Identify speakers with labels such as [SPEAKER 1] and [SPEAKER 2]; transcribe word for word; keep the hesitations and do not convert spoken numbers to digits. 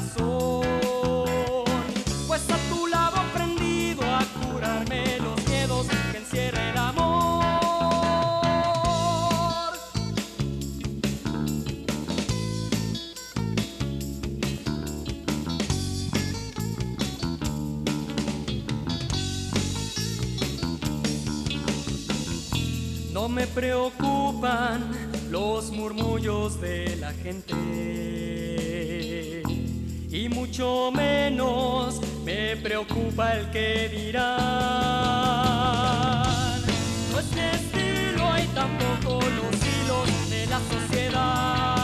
[SPEAKER 1] razón, pues a tu lado he aprendido a curarme los miedos que encierra el amor. No me preocupan los murmullos de la gente y mucho menos me preocupa el que dirán. No es mi estilo y tampoco los hilos de la sociedad.